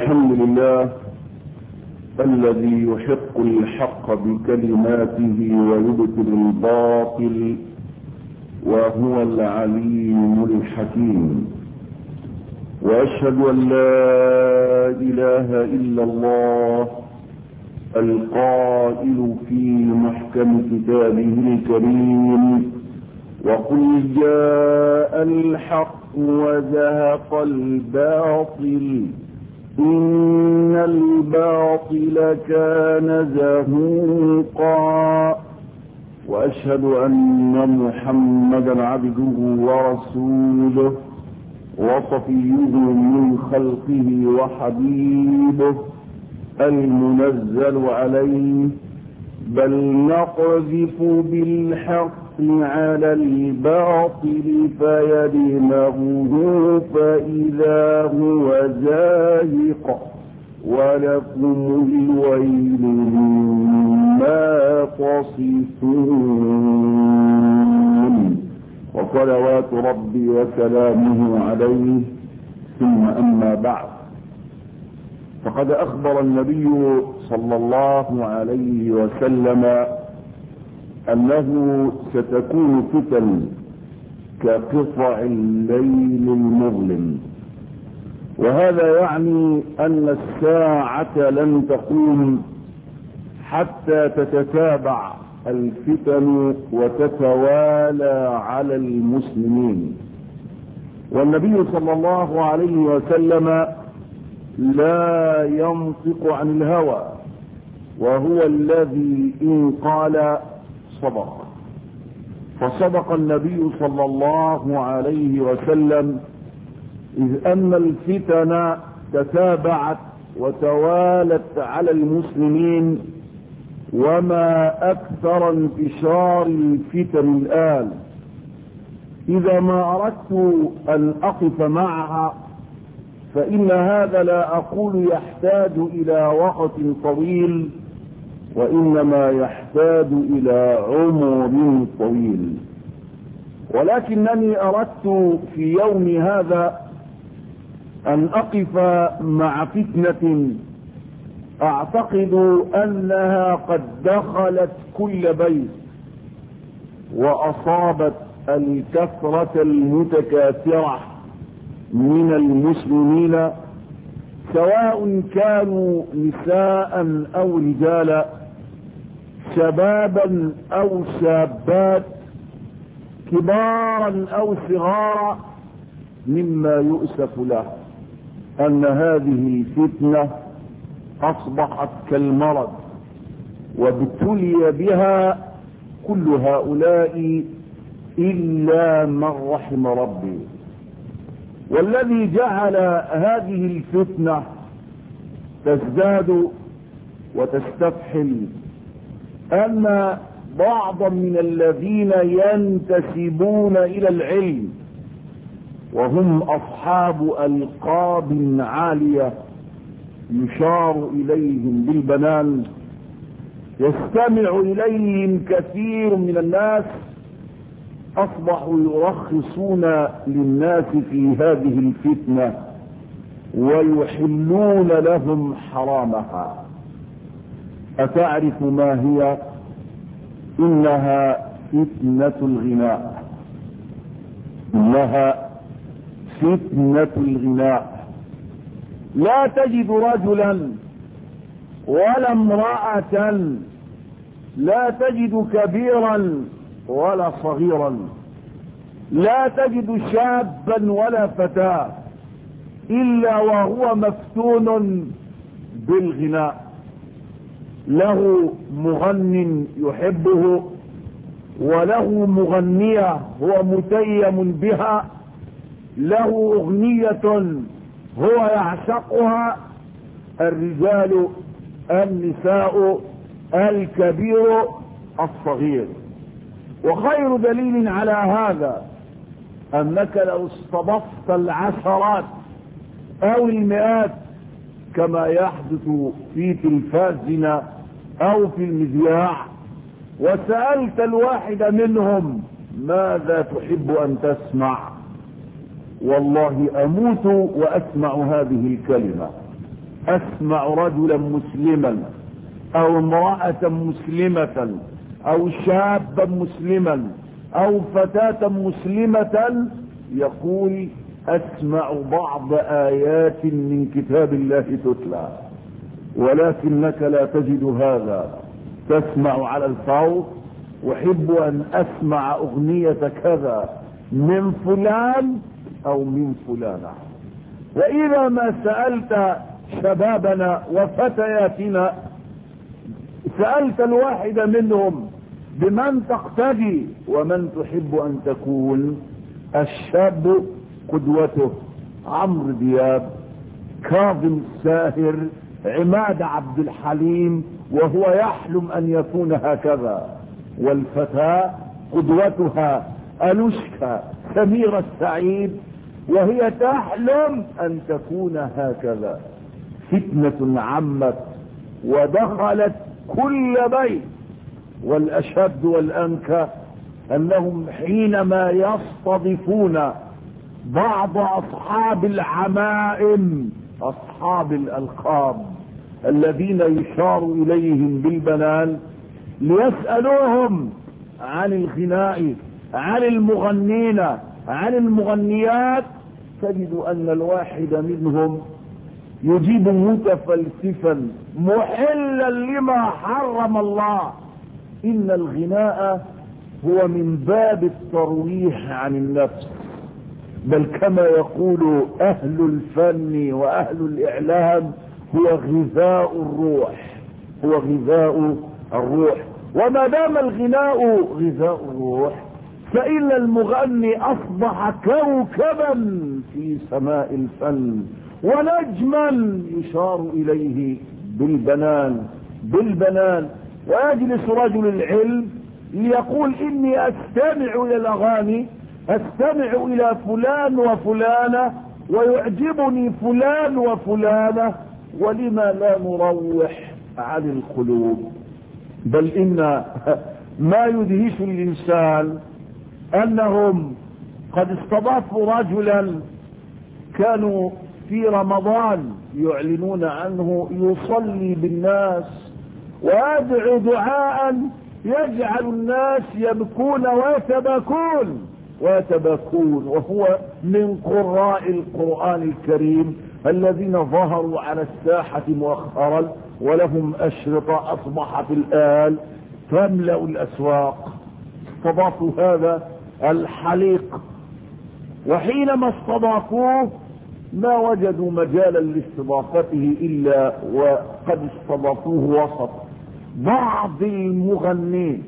الحمد لله الذي يحق الحق بكلماته ويبطل الباطل وهو العليم الحكيم، وأشهد أن لا إله إلا الله القائل في محكم كتابه الكريم: وقل جاء الحق وزهق الباطل إن الباطل كان زهوقا. وأشهد أن محمدا عبده ورسوله وصفيه من خلقه وحبيبه المنزل عليه، بل نقذف بالحق على الباطل فيدمغه فإذا هو زاهق، ولكم الويل مما تصفون. وصلوات ربي وسلامه عليه، ثم أما بعد، فقد أخبر النبي صلى الله عليه وسلم أنه ستكون فتن كقطع الليل المظلم، وهذا يعني أن الساعة لن تقوم حتى تتتابع الفتن وتتوالى على المسلمين. والنبي صلى الله عليه وسلم لا ينطق عن الهوى، وهو الذي إن قال صدق. فصدق النبي صلى الله عليه وسلم إذ أن الفتن تتابعت وتوالت على المسلمين، وما أكثر انتشار الفتن الآن. إذا ما أردت أن أقف معها فإن هذا لا أقول يحتاج إلى وقت طويل، وإنما يحتاج إلى عمر طويل. ولكنني أردت في يوم هذا أن أقف مع فتنة أعتقد أنها قد دخلت كل بيت وأصابت الكثرة المتكاثرة من المسلمين، سواء كانوا نساء أو رجالا، شبابا أو شابات، كبارا أو صغارا، مما يؤسف له أن هذه الفتنة أصبحت كالمرض، وابتلي بها كل هؤلاء إلا من رحم ربي. والذي جعل هذه الفتنة تزداد وتستفحل أن بعضا من الذين ينتسبون إلى العلم وهم أصحاب ألقاب عالية يشار إليهم بالبنان، يستمع إليهم كثير من الناس، أصبحوا يرخصون للناس في هذه الفتنة ويحلون لهم حرامها. أتعرف ما هي؟ إنها فتنة الغناء. إنها فتنة الغناء. لا تجد رجلا ولا امرأة، لا تجد كبيرا ولا صغيرا، لا تجد شابا ولا فتاة إلا وهو مفتون بالغناء. له مغن يحبه، وله مغنية هو متيم بها، له أغنية هو يعشقها، الرجال، النساء، الكبير، الصغير. وخير دليل على هذا أنك لو استضفت العشرات أو المئات كما يحدث في تلفازنا أو في المذياع وسألت الواحد منهم ماذا تحب أن تسمع، والله أموت وأسمع هذه الكلمة: أسمع رجلا مسلما أو امرأة مسلمة أو شابا مسلما أو فتاة مسلمة يقول أسمع بعض آيات من كتاب الله تتلى، ولكنك لا تجد هذا. تسمع على الفور: أحب أن أسمع أغنية كذا من فلان أو من فلانة. وإذا ما سألت شبابنا وفتياتنا، سألت الواحد منهم بمن تقتدي ومن تحب أن تكون، الشاب قدوته عمرو دياب، كاظم الساهر، عماد عبد الحليم، وهو يحلم أن يكون هكذا. والفتاة قدوتها أنوشكا سميرة السعيد، وهي تحلم أن تكون هكذا. فتنة عمت ودخلت كل بيت، والأشد والأنكى أنهم حينما يستضيفون بعض أصحاب العمائم، أصحاب الألقاب الذين يشار إليهم بالبنان، ليسألوهم عن الغناء، عن المغنين، عن المغنيات، تجد أن الواحد منهم يجيب متفلسفا محلا لما حرم الله: إن الغناء هو من باب الترويح عن النفس، بل كما يقول أهل الفن وأهل الإعلام هو غذاء الروح، هو غذاء الروح. وما دام الغناء غذاء الروح، فإن المغني أصبح كوكبا في سماء الفن، ونجما يشار إليه بالبنان. ويجلس رجل العلم ليقول: إني أستمع إلى الأغاني، أستمع إلى فلان وفلانة، ويعجبني فلان وفلانة، ولما لا نروح عن القلوب؟ بل إن ما يدهش الإنسان أنهم قد استضافوا رجلا كانوا في رمضان يعلنون عنه يصلي بالناس ويدعو دعاء يجعل الناس يبكون ويتبكون، وهو من قراء القرآن الكريم الذين ظهروا على الساحة مؤخرا، ولهم أشرطة أصبحت الآن تملأ الأسواق. استضافوا هذا الحليق، وحينما استضافوه ما وجدوا مجالا لاستضافته إلا وقد استضافوه وسط بعض المغنين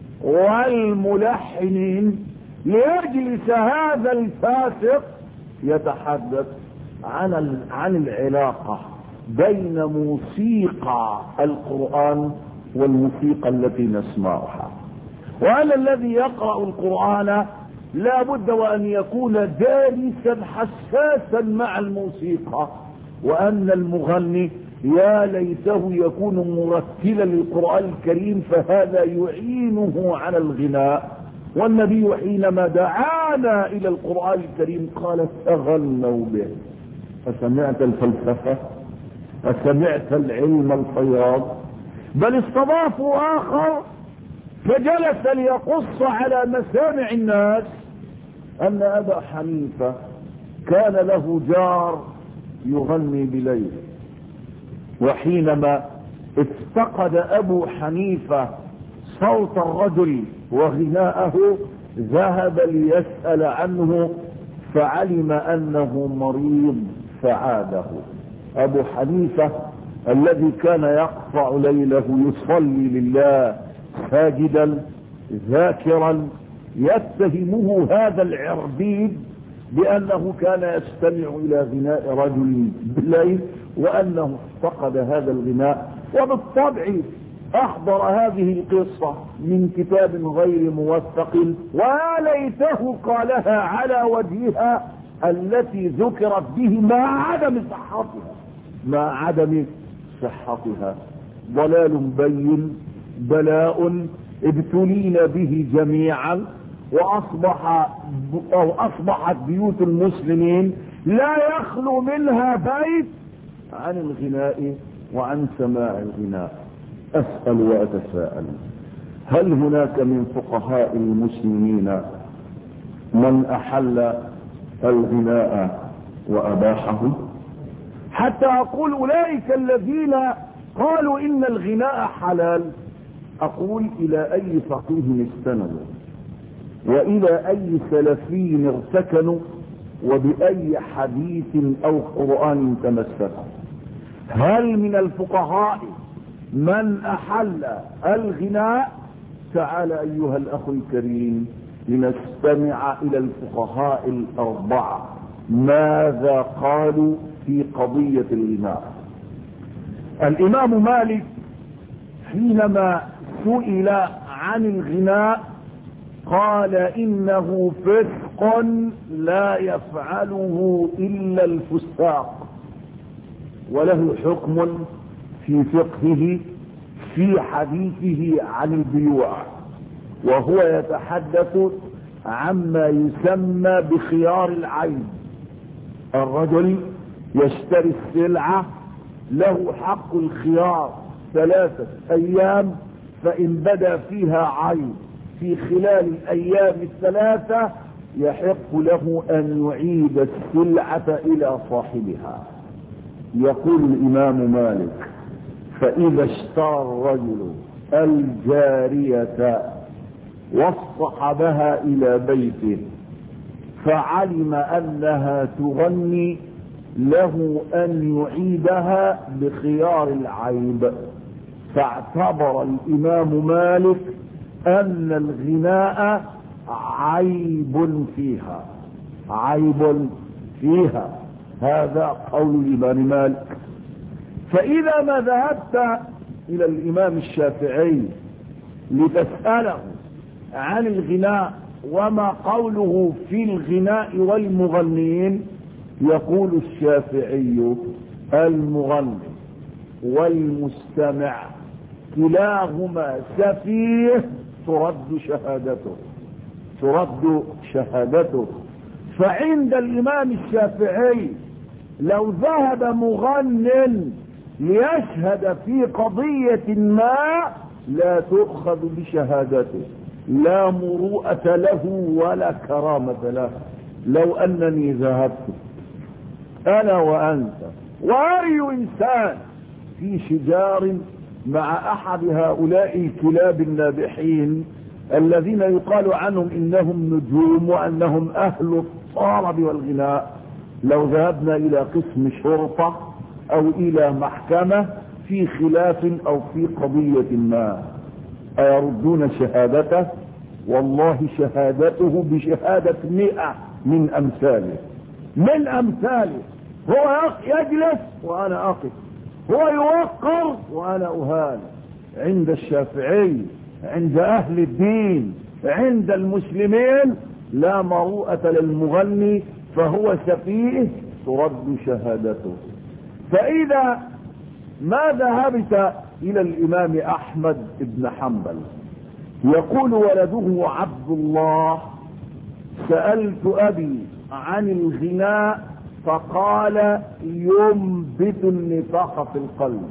والملحنين، ليجلس هذا الفاسق يتحدث عن العلاقة بين موسيقى القرآن والموسيقى التي نسمعها. وأن الذي يقرأ القرآن لا بد وأن يكون دارسا حساسا مع الموسيقى، وأن المغني يا ليته يكون مرتلا للقرآن الكريم، فهذا يعينه على الغناء. والنبي حينما دعانا إلى القرآن الكريم قال: تغنوا به. أسمعت الفلسفة؟ أسمعت العلم الفياض؟ بل استضافوا آخر فجلس ليقص على مسامع الناس أن أبا حنيفة كان له جار يغني بليل، وحينما افتقد أبو حنيفة صوت الرجل وغناءه ذهب ليسأل عنه، فعلم أنه مريض فعاده. أبو حنيفة الذي كان يقطع ليله يصلي لله ساجدا ذاكرا، يتهمه هذا العربيد بأنه كان يستمع إلى غناء رجل بالليل، وأنه افتقد هذا الغناء. وبالطبع أحضر هذه القصة من كتاب غير موثق، ويا ليته قالها على وجهها التي ذكرت به مع عدم صحتها. ضلال بين، بلاء ابتلينا به جميعا، أصبحت بيوت المسلمين لا يخلو منها بيت عن الغناء وعن سماع الغناء. أسأل وأتساءل: هل هناك من فقهاء المسلمين من أحل الغناء وأباحه؟ حتى أقول أولئك الذين قالوا إن الغناء حلال، أقول إلى أي فقيه استندوا وإلى أي سلفي ارتكنوا وبأي حديث أو قرآن تمسكوا؟ هل من الفقهاء من أحل الغناء؟ تعال أيها الأخ الكريم لنستمع إلى الفقهاء الأربعة ماذا قالوا في قضية الغناء. الإمام مالك حينما سئل عن الغناء قال: إنه فسق لا يفعله إلا الفساق، وله حكم في فقهه في حديثه عن البيوع، وهو يتحدث عما يسمى بخيار العين. الرجل يشتري السلعة له حق الخيار 3 أيام، فإن بدا فيها عين في خلال الأيام 3 يحق له أن يعيد السلعة إلى صاحبها. يقول الإمام مالك: فإذا اشترى الرجل الجارية واصطحبها إلى بيته فعلم أنها تغني له أن يعيدها بخيار العيب. فاعتبر الإمام مالك أن الغناء عيب فيها، عيب فيها. هذا قول الإمام مالك. فإذا ما ذهبت إلى الإمام الشافعي لتسأله عن الغناء وما قوله في الغناء والمغنين، يقول الشافعي: المغني والمستمع كلاهما سفيه ترد شهادته، ترد شهادته. فعند الإمام الشافعي لو ذهب مغن ليشهد في قضية ما لا تؤخذ بشهادته، لا مروءة له ولا كرامة له. لو أنني ذهبت أنا وأنت وأي إنسان في شجار مع أحد هؤلاء الكلاب النابحين الذين يقال عنهم إنهم نجوم وأنهم أهل الطرب والغناء، لو ذهبنا إلى قسم شرطة أو إلى محكمة في خلاف أو في قضية ما، أيردون شهادته؟ والله شهادته بشهادة 100 من أمثاله، من أمثاله. هو يجلس وأنا أقف، هو يوقر وأنا أهان. عند الشافعي، عند أهل الدين، عند المسلمين لا مروءة للمغني، فهو سفيه ترد شهادته. فإذا ما ذهبت إلى الإمام أحمد بن حنبل يقول ولده عبد الله: سألت أبي عن الغناء فقال: ينبت النفاق في القلب،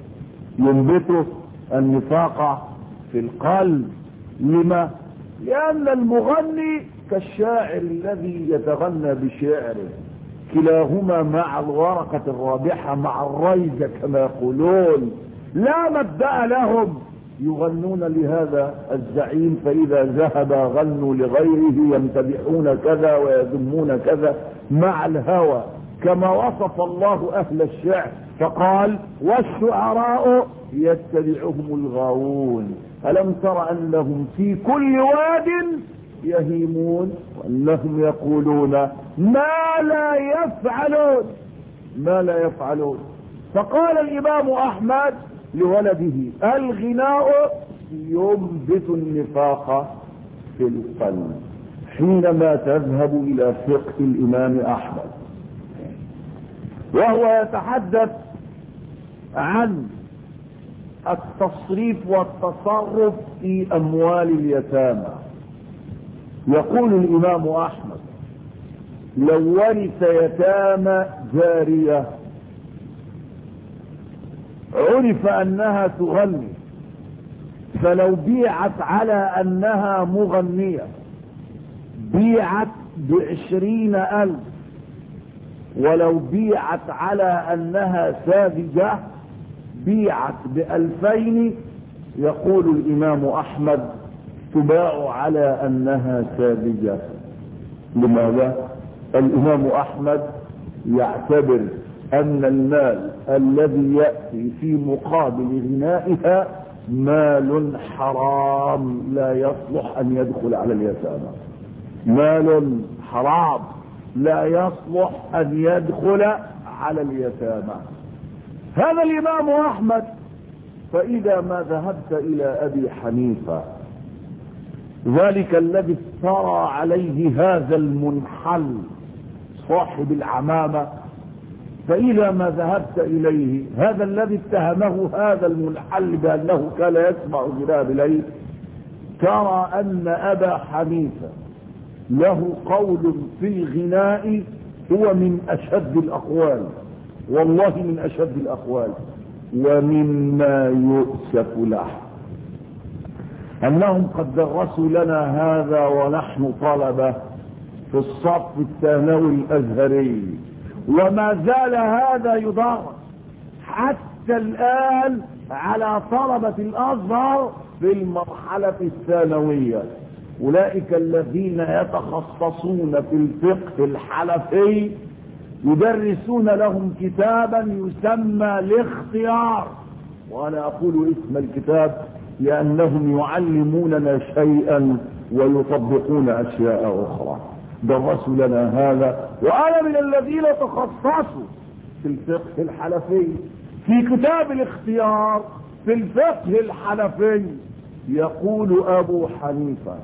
ينبت النفاق في القلب. لما؟ لأن المغني كالشاعر الذي يتغنى بشعره، كلاهما مع الورقة الرابحة مع الريزة كما يقولون، لا مبدأ لهم، يغنون لهذا الزعيم، فإذا ذهب غنوا لغيره، يمتدحون كذا ويذمون كذا مع الهوى، كما وصف الله أهل الشعر فقال: والشعراء يتبعهم الغاوون ألم تر أنهم في كل واد يهيمون وأنهم يقولون ما لا يفعلون، ما لا يفعلون. فقال الإمام أحمد لولده: الغناء ينبت النفاق في القلب. حينما تذهب إلى فقه الإمام أحمد وهو يتحدث عن التصريف والتصرف في أموال اليتامى، يقول الإمام أحمد: لو ورث يتامى جارية عرف أنها تغني، فلو بيعت على أنها مغنية بيعت ب20,000، ولو بيعت على أنها ساذجة بيعت ب2000. يقول الإمام أحمد تباع على أنها ساذجة. لماذا؟ الإمام أحمد يعتبر أن المال الذي يأتي في مقابل غنائها مال حرام لا يصلح أن يدخل على اليتامى، مال حرام لا يصلح أن يدخل على اليتامى. هذا الإمام أحمد. فإذا ما ذهبت إلى أبي حنيفة ذلك الذي افترى عليه هذا المنحل صاحب العمامة، فإذا ما ذهبت إليه هذا الذي اتهمه هذا المنحل بأنه كان يسمع غناء بالليل، ترى أن أبا حنيفة له قول في الغناء هو من أشد الأقوال، والله من أشد الأقوال. ومما يؤسف له أنهم قد درسوا لنا هذا ونحن طلبة في الصف الثانوي الأزهري، وما زال هذا يدرس حتى الآن على طلبة الأزهر في المرحلة الثانوية. أولئك الذين يتخصصون في الفقه الحنفي يدرسون لهم كتابا يسمى الاختيار، وأنا أقول اسم الكتاب لأنهم يعلموننا شيئا ويطبقون أشياء أخرى. درسوا لنا هذا، وأنا من الذين تخصصوا في الفقه الحنفي. في كتاب الاختيار في الفقه الحنفي يقول أبو حنيفة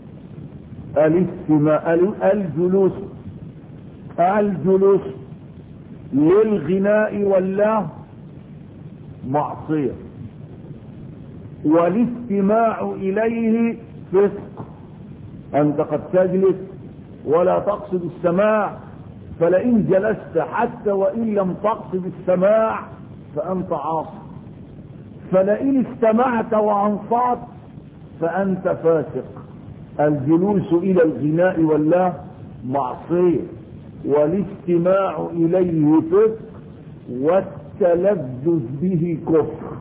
الجلوس للغناء والله معصية، والاستماع إليه فسق. أنت قد تجلس ولا تقصد السماع، فلئن جلست حتى وإن لم تقصد السماع فأنت عاصي، فلئن استمعت وأنصت فأنت فاسق. الجلوس إلى الغناء والله معصية، والاستماع إليه فسق، والتلذذ به كفر.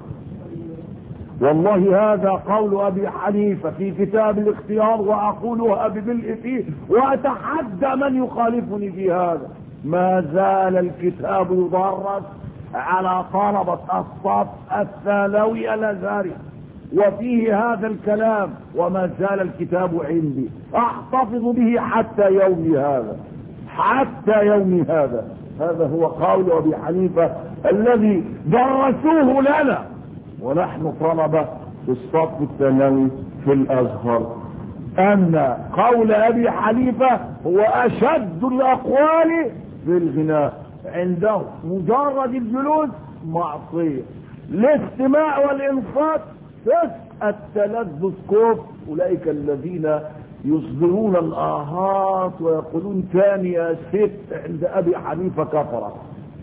والله هذا قول أبي حنيفة في كتاب الاختيار، وأقولها بملء فيه وأتحدى من يخالفني في هذا. ما زال الكتاب يدرس على طلبة الصف الثانوي الأزهري وفيه هذا الكلام، وما زال الكتاب عندي أحتفظ به حتى يومي هذا، حتى يومي هذا. هذا هو قول أبي حنيفة الذي درسوه لنا ونحن طلبة في الصف الثانوي في الأزهر، أن قول أبي حنيفة هو أشد الأقوال في الغناء. عنده مجرد الجلوس معصية، الاستماع والإنصات فسق، التلذذ كفر. أولئك الذين يصدرون الآهات ويقولون كان يا ست عند أبي حنيفة كفرة.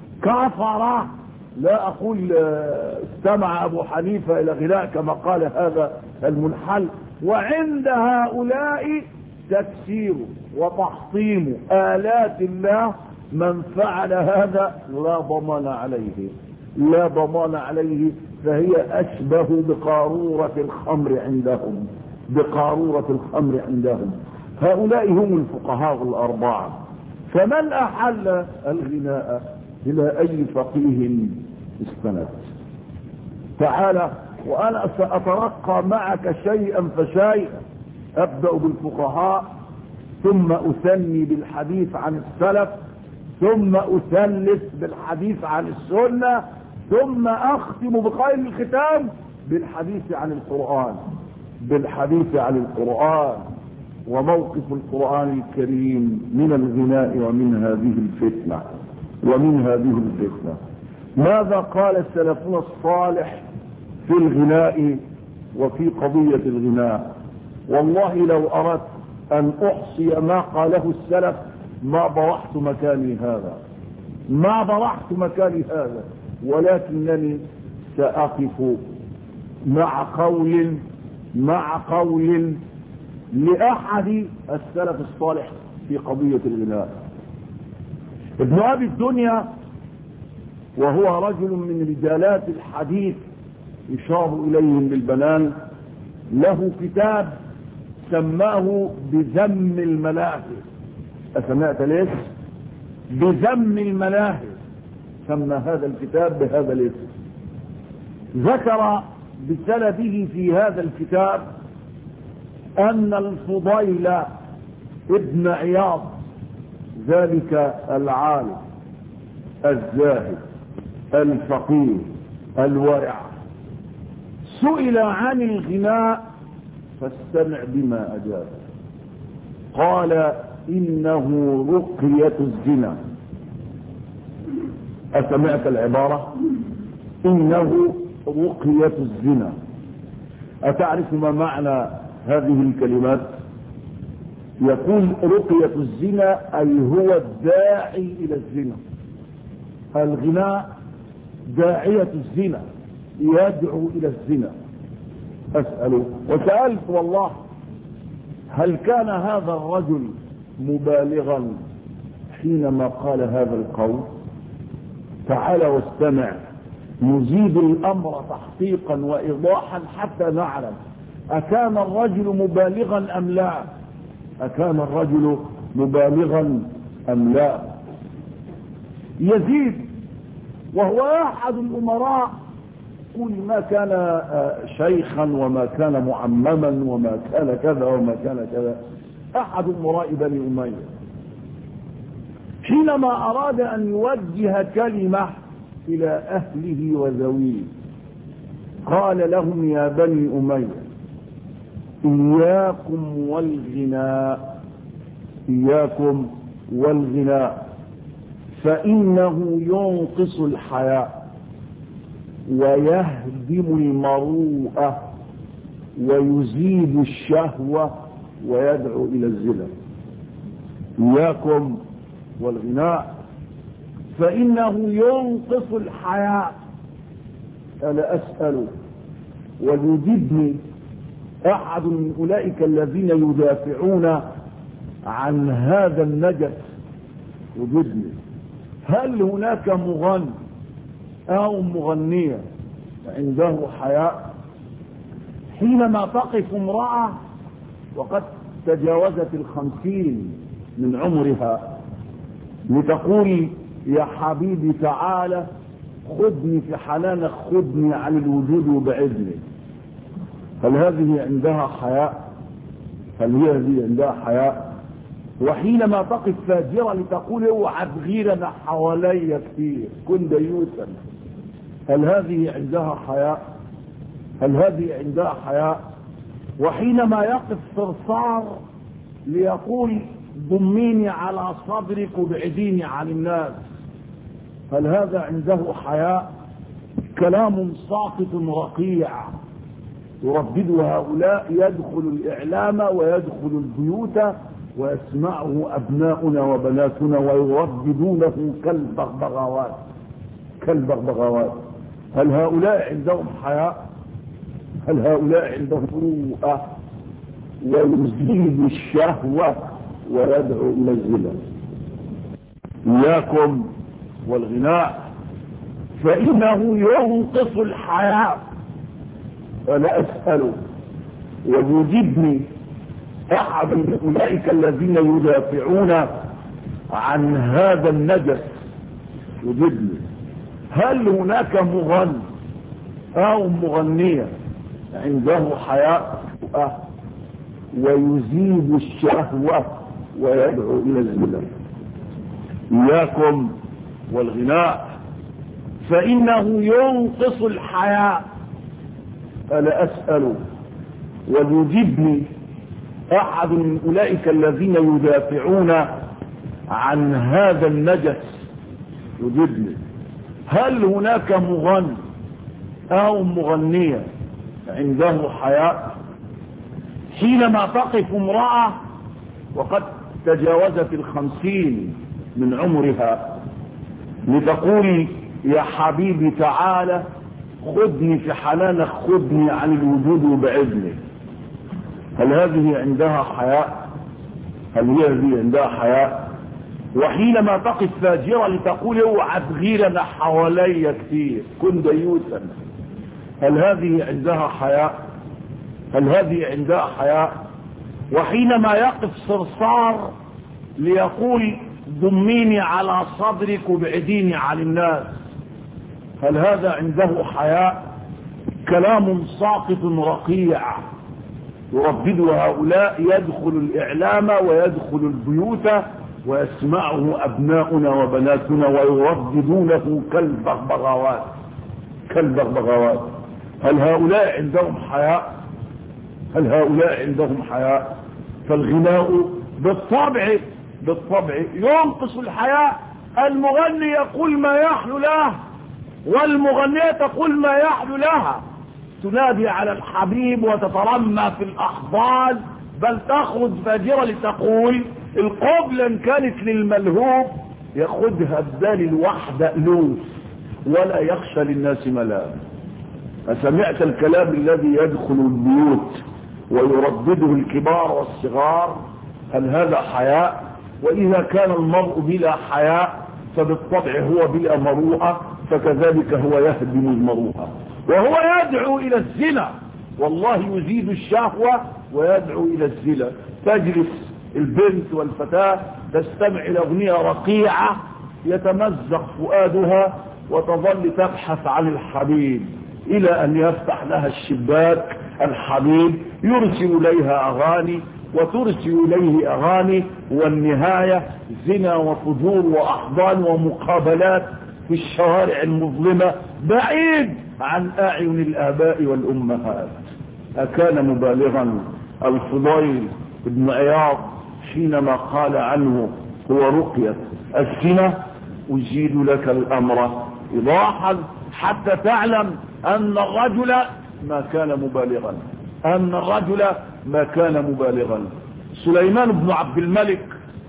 لا أقول استمع أبو حنيفة إلى غناء كما قال هذا المنحل. وعند هؤلاء تكسير وتحطيم آلات الله، من فعل هذا لا ضمان عليه، لا ضمان عليه، فهي أشبه بقارورة الخمر عندهم، بقارورة الخمر عندهم. هؤلاء هم الفقهاء الأربعة. فمن أحل الغناء إلى أي فقيه استند؟ تعالى وأنا سأترقى معك شيئا فشيئا. أبدأ بالفقهاء، ثم أثني بالحديث عن السلف، ثم أثلث بالحديث عن السنة، ثم أختم بخير الختام بالحديث عن القرآن، بالحديث عن القرآن وموقف القرآن الكريم من الغناء ومن هذه الفتنة، ومن هذه الفتنة. ماذا قال سلفنا الصالح في الغناء وفي قضية الغناء؟ والله لو أردت أن أحصي ما قاله السلف ما برحت مكاني هذا، ما برحت مكاني هذا، ولكنني سأقف مع قول لأحد السلف الصالح في قضية الغناء. ابن أبي الدنيا وهو رجل من رجالات الحديث يشار إليهم بالبنان، له كتاب سماه بذم الملاهي. أسمعت ليش؟ بذم الملاهي سمى هذا الكتاب بهذا الاسم. ذكر بسنده في هذا الكتاب أن الفضيل ابن عياض ذلك العالم الزاهد الفقيه الورع سئل عن الغناء فاستمع بما أجاب. قال إنه رقية الزنا. أسمعت العبارة؟ إنه رقية الزنا. أتعرف ما معنى هذه الكلمات؟ يقول رقية الزنا أي هو الداعي إلى الزنا. الغناء داعية الزنا، يدعو إلى الزنا. أسأله وسألت والله هل كان هذا الرجل مبالغا حينما قال هذا القول؟ تعال واستمع، نزيد الأمر تحقيقا وإيضاحا حتى نعلم أكان الرجل مبالغا أم لا، أكان الرجل مبالغا أم لا. يزيد وهو أحد الأمراء، كل ما كان شيخا وما كان معمما وما كان كذا وما كان كذا، أحد أمراء بني أمية، حينما أراد أن يوجه كلمة إلى أهله وذويه قال لهم يا بني أمية إياكم والغناء، إياكم والغناء فإنه ينقص الحياء ويهدم المروءة ويزيد الشهوة ويدعو إلى الزنا. إياكم والغناء فإنه ينقص الحياء. أنا أسأل ويجدني أحد من أولئك الذين يدافعون عن هذا النجس، يجدني هل هناك مغني أو مغنية عنده حياء؟ حينما تقف امرأة وقد تجاوزت 50 من عمرها لتقول يا حبيبي تعالى خذني في حنانك، خذني عن الوجود وبعدني، هل هذه عندها حياء؟ هل هذه عندها حياء؟ وحينما تقف فاجرة لتقول اوعى تغيرنا حوالي كثير كن ديوثا، هل هذه عندها حياء؟ هل هذه عندها حياء؟ وحينما يقف صرصار ليقول ضميني على صدرك وابعديني عن الناس، هل هذا عنده حياء؟ كلام ساقط رقيع يردده هؤلاء، يدخل الإعلام ويدخل البيوت ويسمعه أبناؤنا وبناتنا ويرددونه كالبغبغاوات كالبغبغاوات. هل هؤلاء عندهم حياء؟ هل هؤلاء عندهم روءة؟ ويزيد الشهوة ويدعو إلى الزنا. إياكم والغناء فإنه ينقص الحياء. أنا أسأل ويجدني أحد من أولئك الذين يدافعون عن هذا النجس، يجدني هل هناك مغني أو مغنية عنده حياء ويزيد الشهوة ويدعو إلى الزنا؟ إياكم والغناء فإنه ينقص الحياء. أنا أسأل ويجبني أحد من أولئك الذين يدافعون عن هذا النجس، يجبني هل هناك مغني أو مغنية عنده حياء؟ حينما تقف امرأة وقد تجاوزت 50 من عمرها لتقول يا حبيبي تعالى خذني في حنانك، خذني عن الوجود وبعدني. هل هذه عندها حياء؟ هل هذه عندها حياء؟ وحينما تقف فاجرة لتقول اوعى تغيرنا حواليا كثير، كن ديوثا، هل هذه عندها حياء؟ هل هذه عندها حياء؟ وحينما يقف صرصار ليقول ضميني على صدرك وابعديني عن الناس، هل هذا عنده حياء؟ كلام ساقط رقيع يردده هؤلاء يدخل الإعلام ويدخل البيوت ويسمعه أبناؤنا وبناتنا ويرددونه كالبغبغاوات كالبغبغاوات. هل هؤلاء عندهم حياء؟ هل هؤلاء عندهم حياء؟ فالغناء بالطبع ينقص الحياء. المغني يقول ما يحلو له والمغنية تقول ما يحلو لها، تنادي على الحبيب وتترمى في الأحضان، بل تخرج فاجرة لتقول القبلة إن كانت للملهوب ياخدها بدال الوحدة ألوف ولا يخشى للناس ملام. أسمعت الكلام الذي يدخل البيوت ويردده الكبار والصغار؟ هل هذا حياء؟ وإذا كان المرء بلا حياء فبالطبع هو بلا مروءة، فكذلك هو يهدم المروءة وهو يدعو إلى الزنا. والله يزيد الشهوة ويدعو إلى الزنا. تجلس البنت والفتاة تستمع إلى أغنية رقيعة يتمزق فؤادها وتظل تبحث عن الحبيب إلى أن يفتح لها الشباك الحبيب يرسل إليها أغاني وترسل إليه أغاني، والنهاية زنا وفجور وأحضان ومقابلات في الشوارع المظلمة بعيد عن أعين الآباء والأمهات. أكان مبالغا الفضيل بن عياض حينما قال عنه هو رقية الزنا؟ أجيد لك الأمر إيضاحا حتى تعلم أن الرجل ما كان مبالغا، أن الرجل ما كان مبالغا. سليمان بن عبد الملك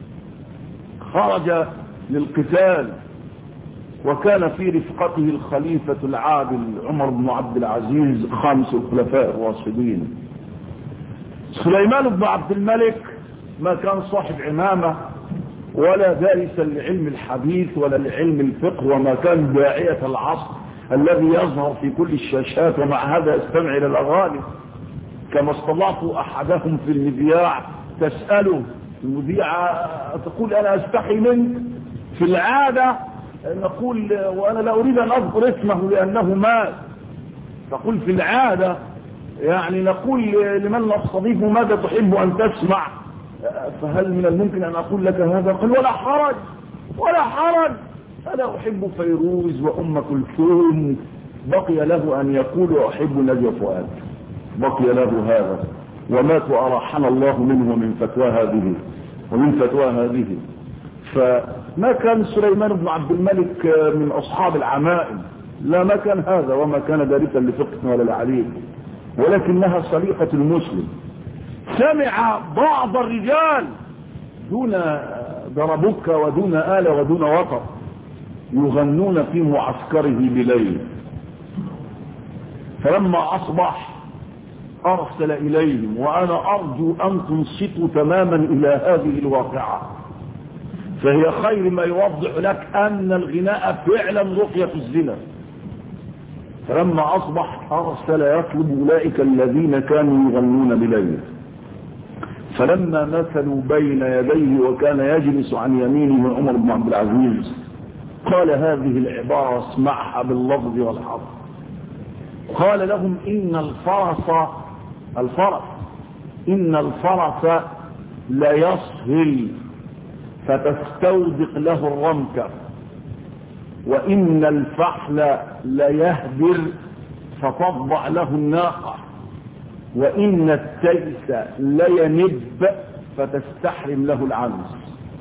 خرج للقتال وكان في رفقته الخليفة العادل عمر بن عبد العزيز خامس الخلفاء الراشدين. سليمان بن عبد الملك ما كان صاحب عمامة ولا دارسا لعلم الحديث ولا لعلم الفقه، وما كان داعية العصر الذي يظهر في كل الشاشات، ومع هذا يستمع إلى الأغاني. كما اصطلعت أحدهم في المذياع تسأله المذيعة تقول أنا أستحي منك، في العادة نقول وأنا لا أريد أن أذكر اسمه لأنه مات، تقول في العادة يعني نقول لمن نستضيفه ماذا تحب أن تسمع، فهل من الممكن أن أقول لك هذا؟ قال ولا حرج ولا حرج، أنا أحب فيروز وأم كلثوم. بقي له أن يقول أحب نجوى فؤاد، بقي له هذا، ومات وأراحنا الله منه ومن فتوى هذه. فما كان سليمان بن عبد الملك من أصحاب العمائم، لا ما كان هذا، وما كان دارسا لفقه ولا لعليم، ولكنها صليقة المسلم. سمع بعض الرجال دون دربك ودون آلة ودون وطر يغنون في معسكره بليل، فلما أصبح أرسل إليهم وأنا أرجو أن تنصتوا تماما إلى هذه الواقعة، فهي خير ما يوضح لك أن الغناء فعلا رقية الزنا. فلما أصبح أرسل يطلب أولئك الذين كانوا يغنون بليل، فلما مثلوا بين يديه وكان يجلس عن يمينه عمر بن عبد العزيز قال هذه العبارة اسمعها باللفظ والحرف، قال لهم إن الفرس لا يصهل فتستودق له الرمكة، وإن الفحل لا يهدر فتضع له الناقة، وإن التيس لا ينب فتستحرم له العنز.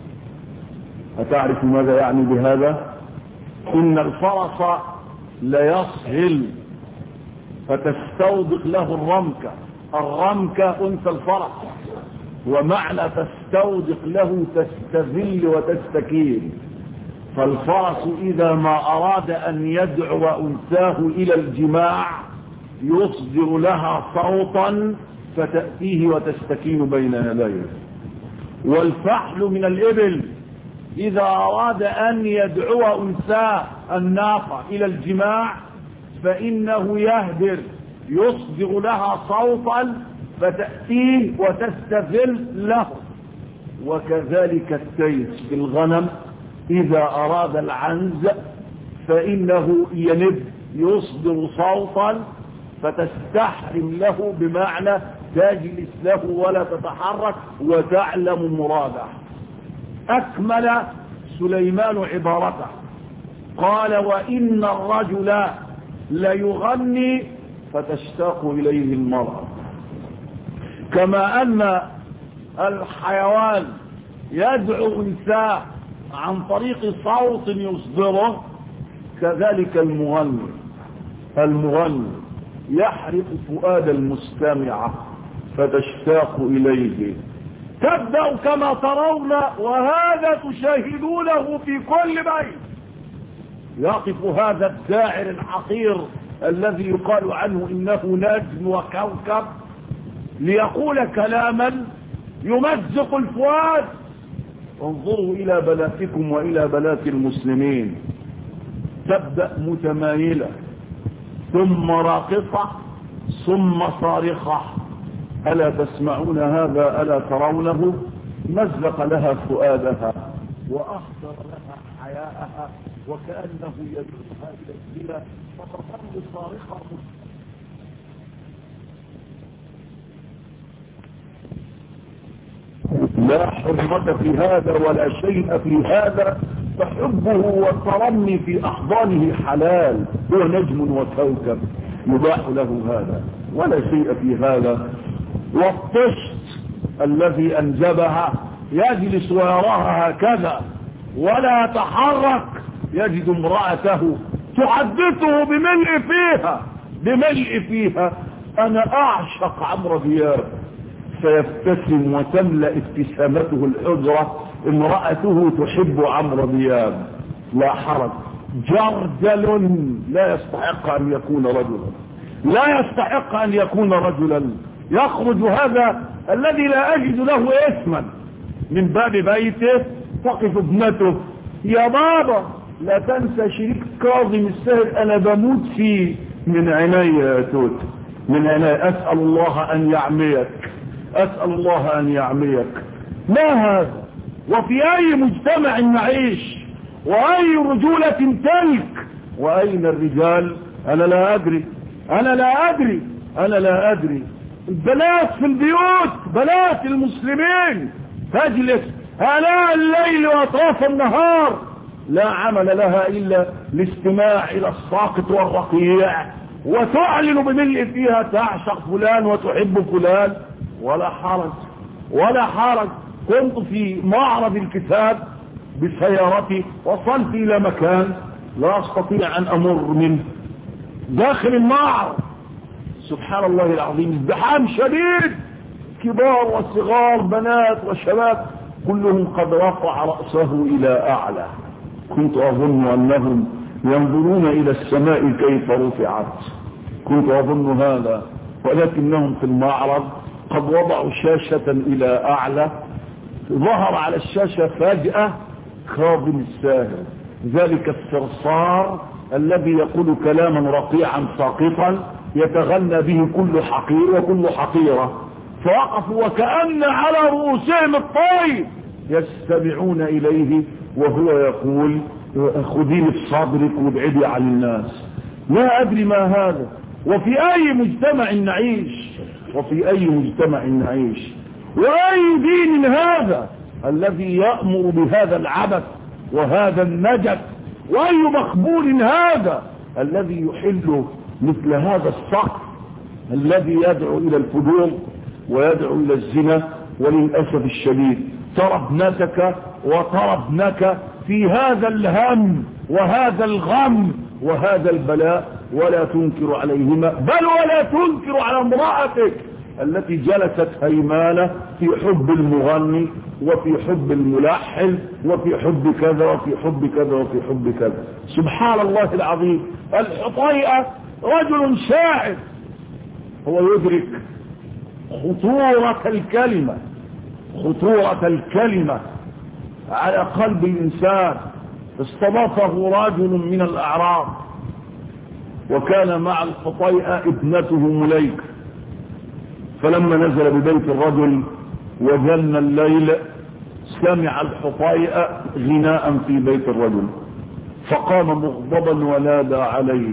أتعرف ماذا يعني بهذا؟ إن الفرس لا يصهل فتستودق له الرمكة، الرمكة أنثى الفرس، ومعنى تستودق له تستذل وتستكين. فالفرس إذا ما أراد أن يدعو أنثاه إلى الجماع يصدر لها صوتا فتأتيه وتستكين بين يديه. والفحل من الإبل إذا أراد أن يدعو أنثاه الناقة إلى الجماع فإنه يهدر يصدر لها صوتا فتأتيه وتستذل له. وكذلك التيس بالغنم إذا أراد العنز فإنه ينب يصدر صوتا فتستحرم له، بمعنى تجلس له ولا تتحرك وتعلم مراده. أكمل سليمان عبارته قال: وإن الرجل ليغني فتشتاق إليه المرأة. كما أن الحيوان يدعو أنثاه عن طريق صوت يصدره، كذلك المغني يحرق فؤاد المستمع فتشتاق إليه. تبدأ كما ترون، وهذا تشاهدونه في كل بيت. يقف هذا الداعر الحقير الذي يقال عنه إنه نجم وكوكب ليقول كلاما يمزق الفؤاد. انظروا إلى بناتكم وإلى بنات المسلمين، تبدأ متمايلة ثم راقصة ثم صارخة. ألا تسمعون هذا؟ ألا ترونه؟ مزق لها فؤادها وأخطر لها حياءها، وكأنه يدعوها إلى الزنا، فتظل صارخة. لا حرمة في هذا ولا شيء في هذا، فحبه والترمي في أحضانه حلال. هو نجم وكوكب يباح له هذا، ولا شيء في هذا. والطشت الذي أنجبها يجلس ويراها هكذا ولا يتحرك، يجد امرأته تحدثه بملء فيها. أنا أعشق عمرو دياب، فيبتسم وتملأ ابتسامته الحجرة. امرأته تحب عمرو دياب، لا حرج. جرجل لا يستحق أن يكون رجلا، لا يستحق أن يكون رجلا. يخرج هذا الذي لا أجد له اسما من باب بيته، تقف ابنته: يا بابا لا تنسى شريك كاظم السهل، أنا بموت فيه. من عناية يا توت، من عناية. أسأل الله أن يعميك، أسأل الله أن يعميك. ما هذا؟ وفي أي مجتمع نعيش؟ وأي رجولة تلك؟ وأين الرجال؟ أنا لا أدري، أنا لا أدري، أنا لا أدري. البنات في البيوت، بنات المسلمين تجلس آلاء الليل وأطراف النهار، لا عمل لها إلا الاستماع إلى الساقط والرقيع، وتعلن بملء فيها تعشق فلان وتحب فلان. ولا حرج، ولا حرج. كنت في معرض الكتاب بسيارتي، وصلت إلى مكان لا أستطيع أن أمر منه. داخل المعرض سبحان الله العظيم ازدحام شديد، كبار وصغار، بنات وشباب، كلهم قد رفع رأسه إلى أعلى. كنت أظن أنهم ينظرون إلى السماء كيف رفعت، كنت أظن هذا، ولكنهم في المعرض قد وضعوا شاشة إلى أعلى. ظهر على الشاشة فجأة كاظم الساهر، ذلك الصرصار الذي يقول كلاما رقيعا ساقطا يتغنى به كل حقير وكل حقيرة. فوقفوا وكأن على رؤوسهم الطير يستمعون إليه وهو يقول: خذيني بصدرك وابعدي عن الناس. لا أدري ما هذا، وفي أي مجتمع نعيش، وفي أي مجتمع نعيش، وأي دين هذا الذي يأمر بهذا العبث وهذا النجس، وأي مخبول هذا الذي يحل مثل هذا الصقر الذي يدعو إلى الفجور ويدعو إلى الزنا. وللأسف الشديد ترى ابنتك وترى ابنك في هذا الهم وهذا الغم وهذا البلاء، ولا تنكر عليهما، بل ولا تنكر على امرأتك التي جلست هيمانة في حب المغني وفي حب الملحن وفي حب كذا وفي حب كذا وفي حب كذا. سبحان الله العظيم. الحطيئة رجل شاعر هو يدرك خطورة الكلمة على قلب الإنسان. استضافه رجل من الأعراب وكان مع الحطيئة ابنته مليكة، فلما نزل ببيت الرجل وجن الليل سمع الحطيئة غناء في بيت الرجل فقام مغضبا ونادى عليه.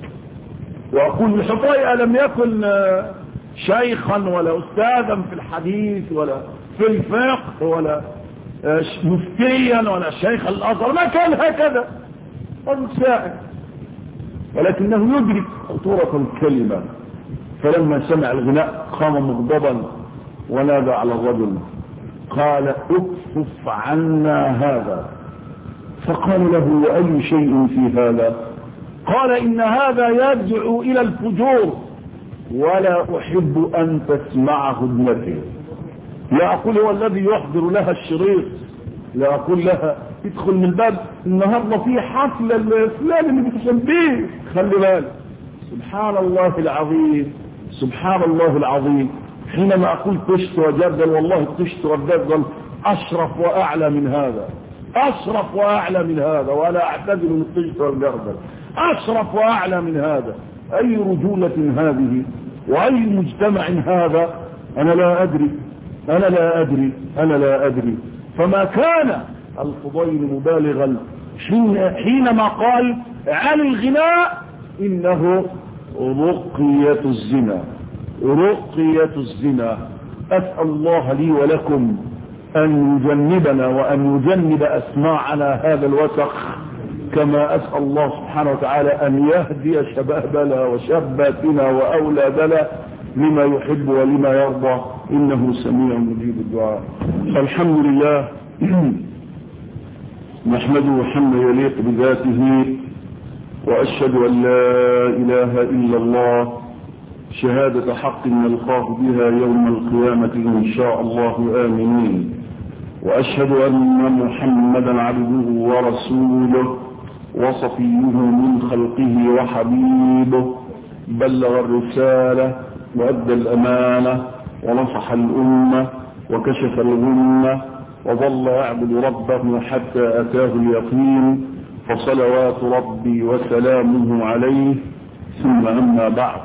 وأقول الحطيئة لم يكن شيخا ولا أستاذا في الحديث ولا في الفقه ولا مفتيا ولا شيخ الأزهر، ما كان هكذا، رجل شاعر، ولكنه يدرك خطورة الكلمة. فلما سمع الغناء قام مغضبا ونادى على الرجل قال اكفف عنا هذا. فقال له وأي شيء في هذا؟ قال إن هذا يدعو إلى الفجور ولا أحب أن تسمعه ابنتي. لا أقول هو الذي يحضر لها الشريط، لا أقول لها تدخل من باب النهارده في حفلة الفلان اللي بتسميه، خلي بالك. سبحان الله العظيم، سبحان الله العظيم. حينما أقول طشت وجردل، والله طشت وجردل أشرف وأعلى من هذا، أشرف وأعلى من هذا، ولا أعتذر من طشت وجردل، أشرف وأعلى من هذا. أي رجولة هذه وأي مجتمع هذا؟ أنا لا أدري، أنا لا أدري، أنا لا أدري. فما كان الفضيل مبالغا حينما قال عن الغناء إنه رقية الزنا، رقية الزنا. أسأل الله لي ولكم أن يجنبنا وأن يجنب أسماعنا هذا الوسخ، كما أسأل الله سبحانه وتعالى أن يهدي شبابنا وشاباتنا وأولادنا لما يحب ولما يرضى، إنه سميع مجيب الدعاء. الحمد لله نحمده حمدا يليق بذاته، وأشهد أن لا إله إلا الله شهادة حق نلقاه بها يوم القيامة إن شاء الله آمنين. وأشهد أن محمدا عبده ورسوله وصفيه من خلقه وحبيبه، بلغ الرسالة وأدى الأمانة ونصح الأمة وكشف الغمة وظل يعبد ربه حتى أتاه اليقين، فصلوات ربي وسلامه عليه. ثم أما بعد،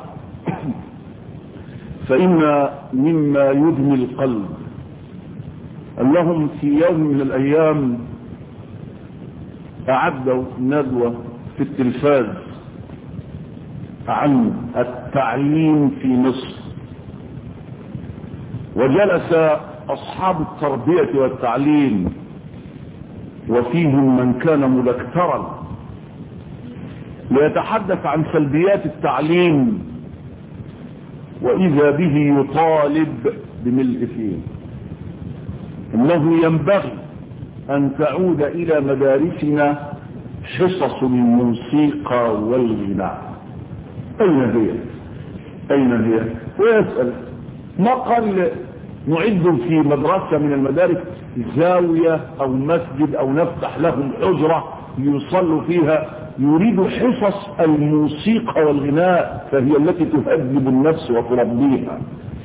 فإن مما يدمي القلب أنهم في يوم من الأيام أعدوا ندوة في التلفاز عن التعليم في مصر، وجلس أصحاب التربية والتعليم وفيهم من كان مذكرا ليتحدث عن سلبيات التعليم، وإذا به يطالب بملء فيه إنه ينبغي أن تعود إلى مدارسنا حصص الموسيقى والغناء. أين هي؟ أين هي؟ ويسأل ما قال نعد في مدرسة من المدارس زاوية أو مسجد أو نفتح لهم حجرة يصلوا فيها، يريد حصص الموسيقى والغناء، فهي التي تهذب النفس وتربيها.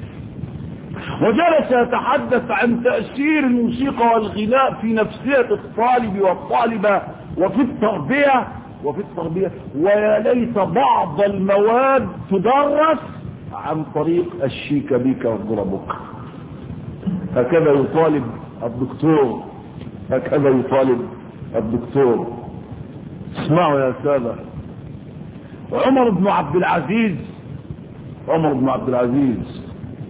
وجلس يتحدث عن تأثير الموسيقى والغناء في نفسية الطالب والطالبة وفي التربية ويا ليت بعض المواد تدرس عن طريق الشيكابيكا والضربوك. هكذا يطالب الدكتور، هكذا يطالب الدكتور. اسمعوا يا سادة، عمر بن عبد العزيز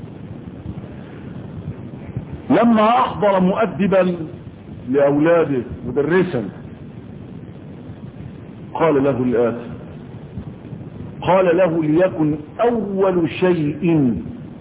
لما أحضر مؤدبا لأولاده مدرسا قال له الآتي، قال له ليكن أول شيء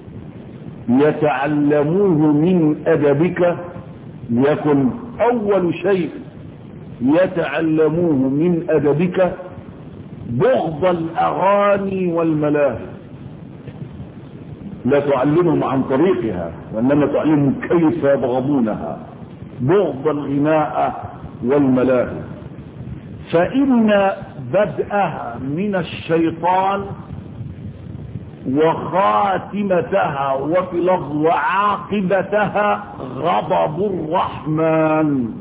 يتعلموه من أدبك، ليكن أول شيء يتعلموه من أدبك بغض الأغاني والملاهي. لا تعلمهم عن طريقها، وإنما تعلمهم كيف يبغضونها بغض الغناء والملاهي. فإن بدءها من الشيطان وخاتمتها وفي لفظ وعاقبتها غضب الرحمن.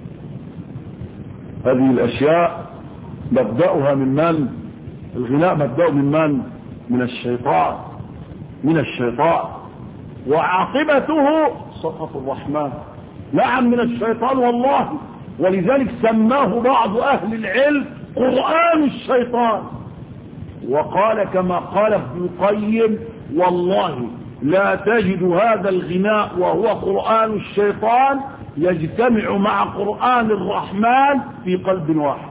هذه الأشياء مبدأها من من؟ الغناء مبدأه من من؟ من الشيطان، من الشيطان. وعاقبته سخط الرحمن. نعم من الشيطان والله، ولذلك سماه بعض أهل العلم قرآن الشيطان. وقال كما قال ابن القيم والله لا تجد هذا الغناء وهو قرآن الشيطان يجتمع مع قرآن الرحمن في قلب واحد.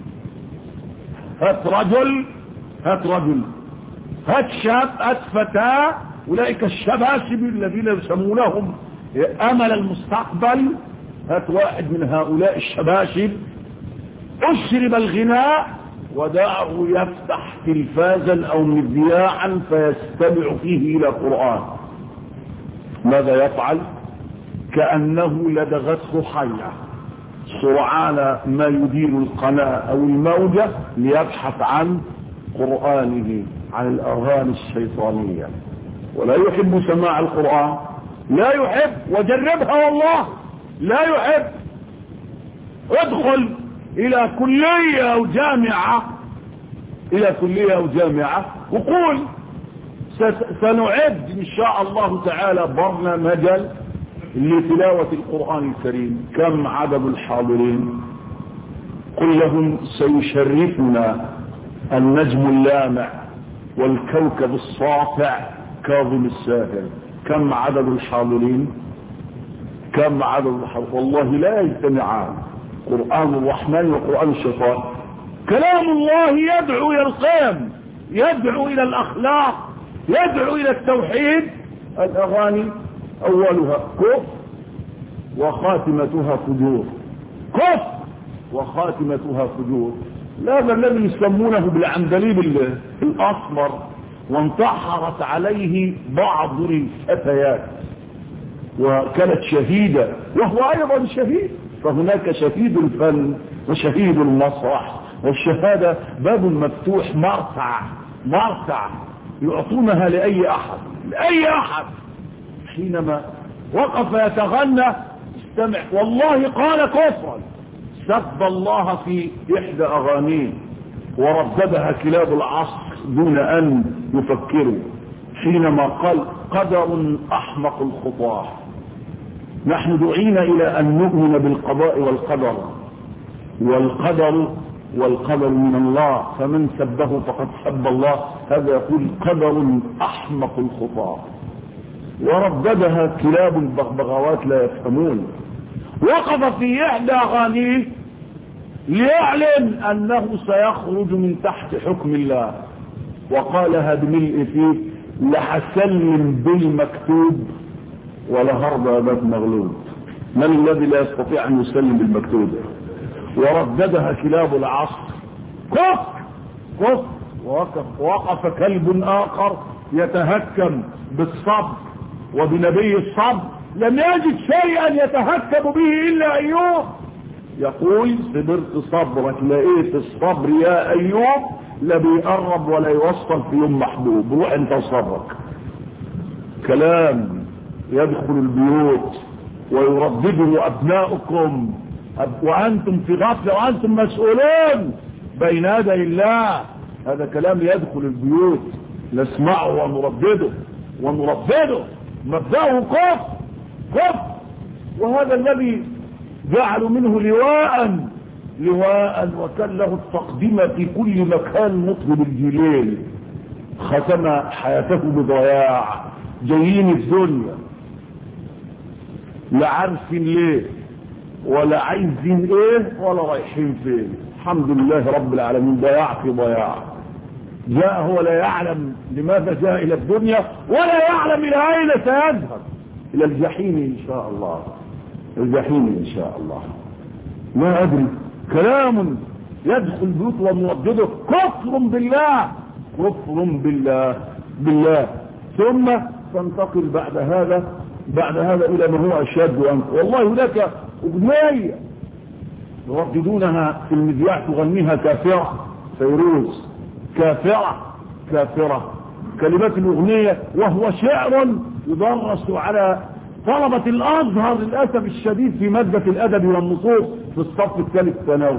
هات رجل، هات رجل، هات شاب، هات فتاة، أولئك الشباشب الذين يسمونهم أمل المستقبل. هات واحد من هؤلاء الشباشب أشرب الغناء ودعه يفتح تلفازا أو مذياعا فيستمع فيه إلى قرآن. ماذا يفعل؟ كأنه لدغته حية، سرعان ما يدير القناة أو الموجة ليبحث عن قرآنه، عن الأغاني الشيطانية، ولا يحب سماع القرآن، لا يحب. وجربها والله لا يحب. ادخل إلى كلية أو جامعة، إلى كلية أو جامعة وقول سنعد إن شاء الله تعالى برنامجا لتلاوة القرآن الكريم. كم عدد الحاضرين؟ قل لهم سيشرفنا النجم اللامع والكوكب الساطع كاظم الساهر. كم عدد الحاضرين؟ كم عدد الحاضرين؟ والله لا يجتمعان، قرآن الرحمن وقرآن الشيطان. كلام الله يدعو إلى القيم، يدعو إلى الأخلاق، يدعو إلى التوحيد. الأغاني أولها كفر وخاتمتها فجور، كفر وخاتمتها فجور. هذا الذي يسمونه بالعندليب الأسمر، وانتحرت عليه بعض الفتيات وكانت شهيدة وهو أيضا شهيد. فهناك شهيد الفن وشهيد المسرح، والشهادة باب مفتوح مرتع، مرتع يعطونها لأي أحد، لأي أحد. حينما وقف يتغنى استمع، والله قال كفرا، سب الله في إحدى أغانيه ورددها كلاب العصر دون أن يفكروا، حينما قال قدر أحمق الخطاة. نحن دعينا إلى أن نؤمن بالقضاء والقدر، والقدر من الله، فمن سبه فقد سب الله. هذا يقول قدر أحمق الخطاة، ورددها كلاب البغبغاوات لا يفهمون. وقف في إحدى أغانيه ليعلن أنه سيخرج من تحت حكم الله، وقالها بملء فيه لحسلم بالمكتوب ولهرب باب مغلوب. من الذي لا يستطيع أن يسلم بالمكتوب؟ ورددها كلاب العصر كفر كفر. وقف كلب آخر يتهكم بالصبر وبنبي الصبر، لم يجد شيئا يتهكم به إلا أيوب، يقول صبرت صبرك لقيت الصبر يا أيوب لا بيقرب ولا يوصل في يوم محبوب، روح انت صبرك. كلام يدخل البيوت ويردده أبناؤكم وأنتم في غفلة وأنتم مسؤولون بين يدي الله. هذا كلام يدخل البيوت، نسمعه ونردده ونردده، مبدأه كفر كفر. وهذا الذي جعلوا منه لواء وكان له التقدمة في كل مكان مطلب الجليل، ختم حياته بضياع. جايين الدنيا لا عارفين ليه ولا عايزين ايه ولا رايحين فين. الحمد لله رب العالمين، ضياع في ضياع. جاء هو لا يعلم لماذا جاء الى الدنيا ولا يعلم الى اين سيذهب، الى الجحيم ان شاء الله، الجحيم ان شاء الله. ما ادري، كلام يدخل بيوت ومردده كفر بالله، كفر بالله. ثم تنتقل بعد هذا إلى ما هو أشد وأنت. والله هناك أغنية يرددونها في المذياع تغنيها كافرة، فيروز كافرة كلمات الأغنية، وهو شعر يدرس على طلبة الأزهر للأسف الشديد في مادة الأدب والنصوص في الصف الثالث ثانوي.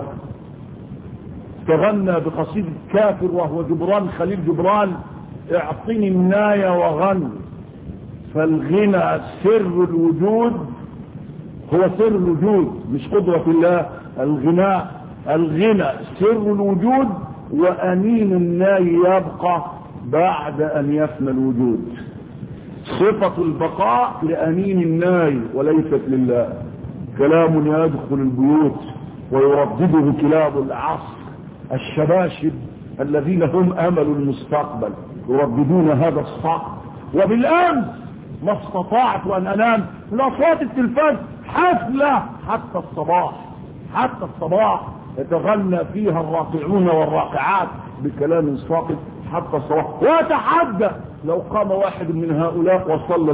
تغنى بقصيدة كافر وهو جبران خليل جبران: اعطني الناية وغني، فالغنى سر الوجود، هو سر الوجود مش قدرة الله. الغنى سر الوجود، وأنين الناي يبقى بعد أن يفنى الوجود. صفة البقاء لأنين الناي وليست لله. كلام يدخل البيوت ويردده كلاب العصر الشباشب الذين هم أمل المستقبل، يرددون هذا الصقر. وبالأمس ما استطعت أن أنام لأصوات التلفاز حفلة حتى الصباح يتغنى فيها الراقعون والراقعات بكلام ساقط حتى الصباح. وأتحدى لو قام واحد من هؤلاء وصلى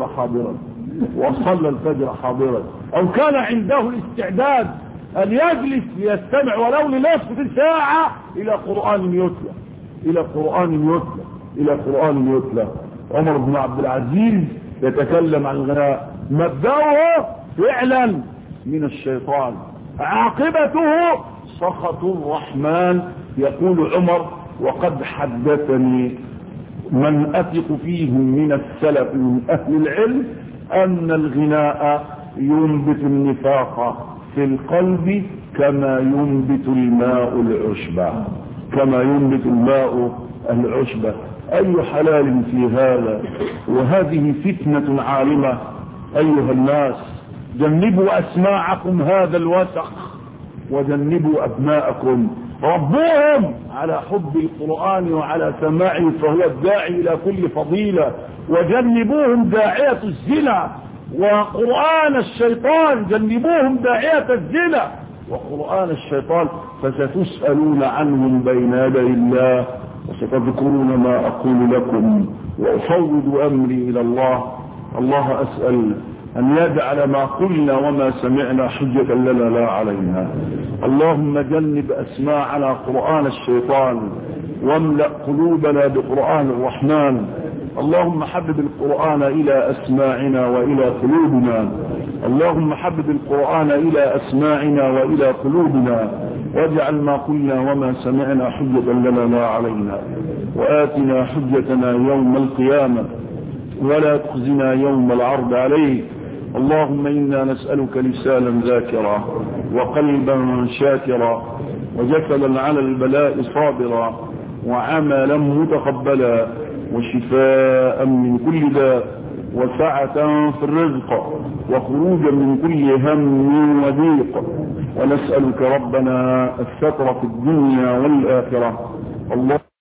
الفجر حاضرا أو كان عنده الاستعداد أن يجلس ليستمع ولو لنصف ساعة إلى قرآن يتلى. عمر بن عبد العزيز يتكلم عن الغناء: مبدأه فعلا من الشيطان، عاقبته سخط الرحمن. يقول عمر: وقد حدثني من أثق فيه من السلف من أهل العلم أن الغناء ينبت النفاق في القلب كما ينبت الماء العشبة. أي حلال في هذا؟ وهذه فتنة عالمة. أيها الناس، جنبوا أسماعكم هذا الوسخ، وجنبوا أبناءكم، ربوهم على حب القرآن وعلى سماعه فهو الداعي إلى كل فضيلة، وجنبوهم داعية الزنا وقرآن الشيطان، جنبوهم داعية الزنا وقرآن الشيطان، فستسألون عنهم بين يدي الله وستذكرون ما أقول لكم، وأفوض أمري إلى الله. الله أسأل أن يجعل ما قلنا وما سمعنا حجة لنا لا علينا. اللهم جنب أسماعنا قرآن الشيطان، واملأ قلوبنا بقرآن الرحمن. اللهم حبب القرآن إلى أسماعنا وإلى قلوبنا، اللهم حبب القرآن إلى أسماعنا وإلى قلوبنا، واجعل ما قلنا وما سمعنا حجة لنا لا علينا، وآتنا حجتنا يوم القيامة ولا تخزنا يوم العرض عليك. اللهم إنا نسألك لسانا ذاكرا وقلبا شاكرا وجسدا على البلاء صابرا وعملا متقبلا وشفاء من كل داء وسعة في الرزق وخروجا من كل هم وضيق. ونسألك ربنا الستر في الدنيا والآخرة. الله